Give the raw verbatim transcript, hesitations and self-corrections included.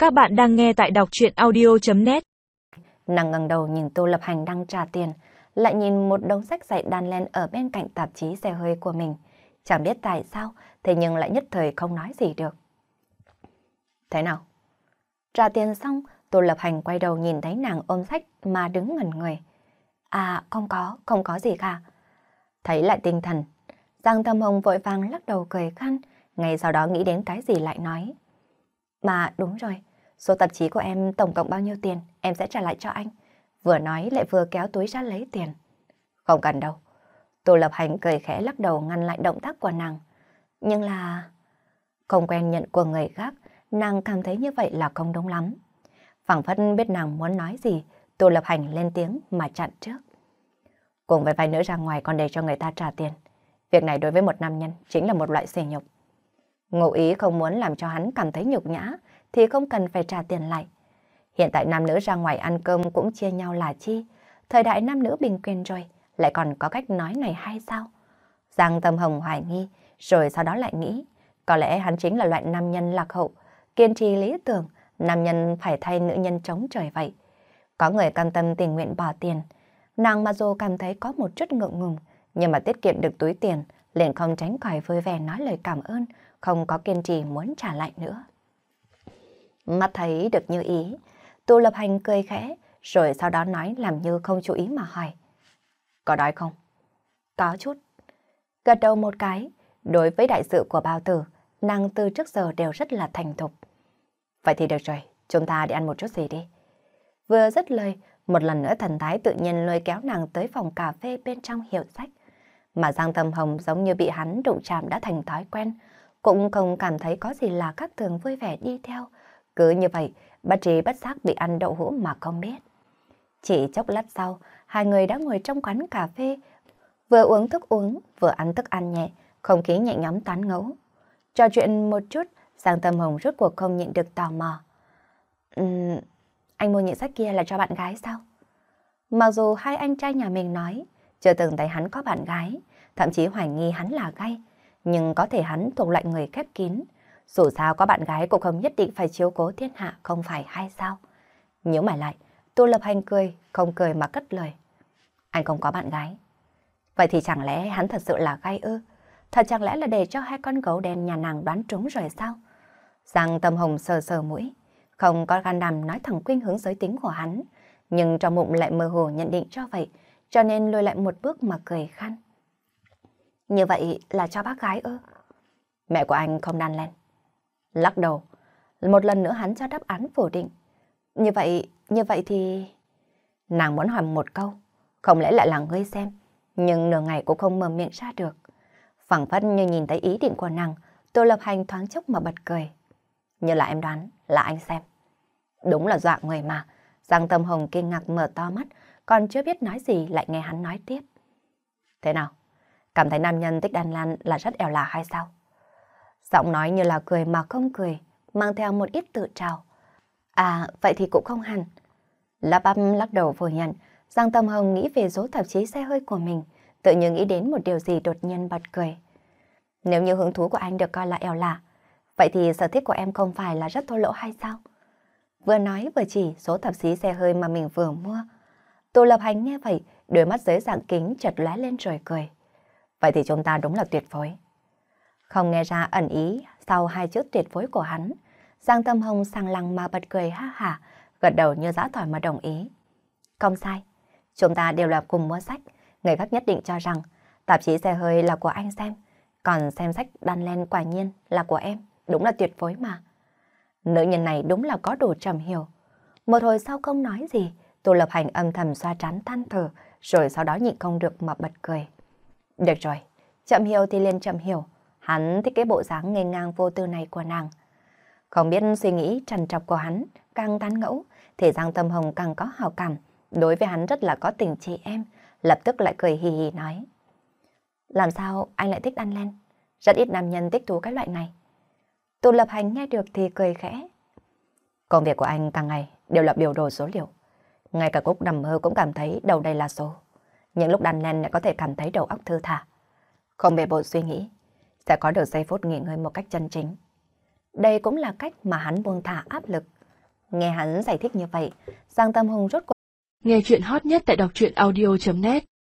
Các bạn đang nghe tại đọc truyện audio.net. Nàng ngẩng đầu nhìn Tô Lập Hành đang trả tiền, lại nhìn một đống sách dạy đan len ở bên cạnh tạp chí xe hơi của mình. Chẳng biết tại sao, thế nhưng lại nhất thời không nói gì được. Thế nào? Trả tiền xong, Tô Lập Hành quay đầu nhìn thấy nàng ôm sách mà đứng ngẩn người. À, không có, không có gì cả. Thấy lại tinh thần, Giang Tâm Hồng vội vàng lắc đầu cười khăn, ngay sau đó nghĩ đến cái gì lại nói. Mà đúng rồi, số tạp chí của em tổng cộng bao nhiêu tiền, em sẽ trả lại cho anh. Vừa nói lại vừa kéo túi ra lấy tiền. Không cần đâu. Tô Lập Hành cười khẽ lắc đầu ngăn lại động tác của nàng. Nhưng là... Không quen nhận của người khác, nàng cảm thấy như vậy là không đúng lắm. Phảng phất biết nàng muốn nói gì, Tô Lập Hành lên tiếng mà chặn trước. Cùng với vài nữ ra ngoài còn để cho người ta trả tiền. Việc này đối với một nam nhân chính là một loại sỉ nhục. Ngụ ý không muốn làm cho hắn cảm thấy nhục nhã thì không cần phải trả tiền lại. Hiện tại nam nữ ra ngoài ăn cơm cũng chia nhau là chi. Thời đại nam nữ bình quyền rồi, lại còn có cách nói này hay sao? Giang Tâm Hồng hoài nghi, rồi sau đó lại nghĩ, có lẽ hắn chính là loại nam nhân lạc hậu, kiên trì lý tưởng, nam nhân phải thay nữ nhân chống trời vậy. Có người cam tâm tình nguyện bỏ tiền, nàng mặc dù cảm thấy có một chút ngượng ngùng, nhưng mà tiết kiệm được túi tiền, liền không tránh khỏi vui vẻ nói lời cảm ơn, không có kiên trì muốn trả lại nữa. Mắt thấy được như ý, Tô Lập Hành cười khẽ, rồi sau đó nói làm như không chú ý mà hỏi. Có đói không? Có chút. Gật đầu một cái, đối với đại sự của bao tử, nàng từ trước giờ đều rất là thành thục. Vậy thì được rồi, chúng ta đi ăn một chút gì đi. Vừa dứt lời, một lần nữa thần thái tự nhiên lôi kéo nàng tới phòng cà phê bên trong hiệu sách. Mà Giang Tâm Hồng giống như bị hắn đụng chạm đã thành thói quen, cũng không cảm thấy có gì là khác thường, vui vẻ đi theo. Cứ như vậy, bất trí bất giác bị ăn đậu hũ mà không biết. Chỉ chốc lát sau, hai người đã ngồi trong quán cà phê, vừa uống thức uống, vừa ăn thức ăn nhẹ, không khí nhẹ nhõm tán ngẫu. Trò chuyện một chút, Giang Tâm Hồng rốt cuộc không nhịn được tò mò. Uhm, anh mua những sách kia là cho bạn gái sao? Mặc dù hai anh trai nhà mình nói, chưa từng thấy hắn có bạn gái, thậm chí hoài nghi hắn là gay, nhưng có thể hắn thuộc loại người khép kín. Dù sao có bạn gái cũng không nhất định phải chiếu cố thiên hạ, không phải hay sao? Nhớ mày lại, Tô Lập Hành cười, không cười mà cất lời. Anh không có bạn gái. Vậy thì chẳng lẽ hắn thật sự là gay ư? Thật chẳng lẽ là để cho hai con gấu đen nhà nàng đoán trúng rồi sao? Giang Tâm Hồng sờ sờ mũi, không có gan đảm nói thẳng khuynh hướng giới tính của hắn, nhưng trong bụng lại mơ hồ nhận định cho vậy, cho nên lùi lại một bước mà cười khăn. Như vậy là cho bác gái ư? Mẹ của anh không đan len. Lắc đầu, một lần nữa hắn cho đáp án phủ định. Như vậy, như vậy thì... Nàng muốn hỏi một câu, không lẽ lại là ngươi xem, nhưng nửa ngày cũng không mở miệng ra được. Phảng phất như nhìn thấy ý định của nàng, Tô Lập Hành thoáng chốc mà bật cười. Như là em đoán, là anh xem. Đúng là dọa người mà. Giang Tâm Hồng kinh ngạc mở to mắt, còn chưa biết nói gì lại nghe hắn nói tiếp. Thế nào? Cảm thấy nam nhân thích đan lan là rất ẻo lả hay sao? Giọng nói như là cười mà không cười, mang theo một ít tự trào. À, vậy thì cũng không hẳn. Lắp bắp lắc đầu phủ nhận, Giang Tâm Hồng nghĩ về số tạp chí xe hơi của mình, tự nhiên nghĩ đến một điều gì đột nhiên bật cười. Nếu như hứng thú của anh được coi là ẻo lả, vậy thì sở thích của em không phải là rất thô lỗ hay sao? Vừa nói vừa chỉ số tạp chí xe hơi mà mình vừa mua. Tô Lập Hành nghe vậy, đôi mắt dưới dạng kính chợt lóe lên rồi cười. Vậy thì chúng ta đúng là tuyệt phối. Không nghe ra ẩn ý sau hai chữ tuyệt phối của hắn, Giang Tâm Hồng sảng lăng mà bật cười ha hả, gật đầu như dã tỏi mà đồng ý. Không sai, chúng ta đều là cùng mua sách, người khác nhất định cho rằng tạp chí xe hơi là của anh xem, còn xem sách đan len quả nhiên là của em, đúng là tuyệt phối mà. Nữ nhân này đúng là có đủ trầm hiểu. Một hồi sau không nói gì, Tô Lập Hành âm thầm xoa trán than thở, rồi sau đó nhịn không được mà bật cười. Được rồi, chậm hiểu thì liền chậm hiểu, hắn thích cái bộ dáng ngây ngang vô tư này của nàng. Không biết suy nghĩ trằn trọc của hắn càng tán ngẫu, thì Giang Tâm Hồng càng có hào cảm, đối với hắn rất là có tình chị em, lập tức lại cười hì hì nói. Làm sao anh lại thích đan len? Rất ít nam nhân thích thú cái loại này. Tô Lập Hành nghe được thì cười khẽ. Công việc của anh càng ngày đều là biểu đồ số liệu. Ngay cả Cúc nằm mơ cũng cảm thấy đầu đầy là số. Những lúc đan len lại có thể cảm thấy đầu óc thư thả. Không bề bộn suy nghĩ, sẽ có được giây phút nghỉ ngơi một cách chân chính. Đây cũng là cách mà hắn buông thả áp lực. Nghe hắn giải thích như vậy, Giang Tâm Hùng rốt cuộc. Nghe chuyện hot nhất tại đọc truyện audio chấm net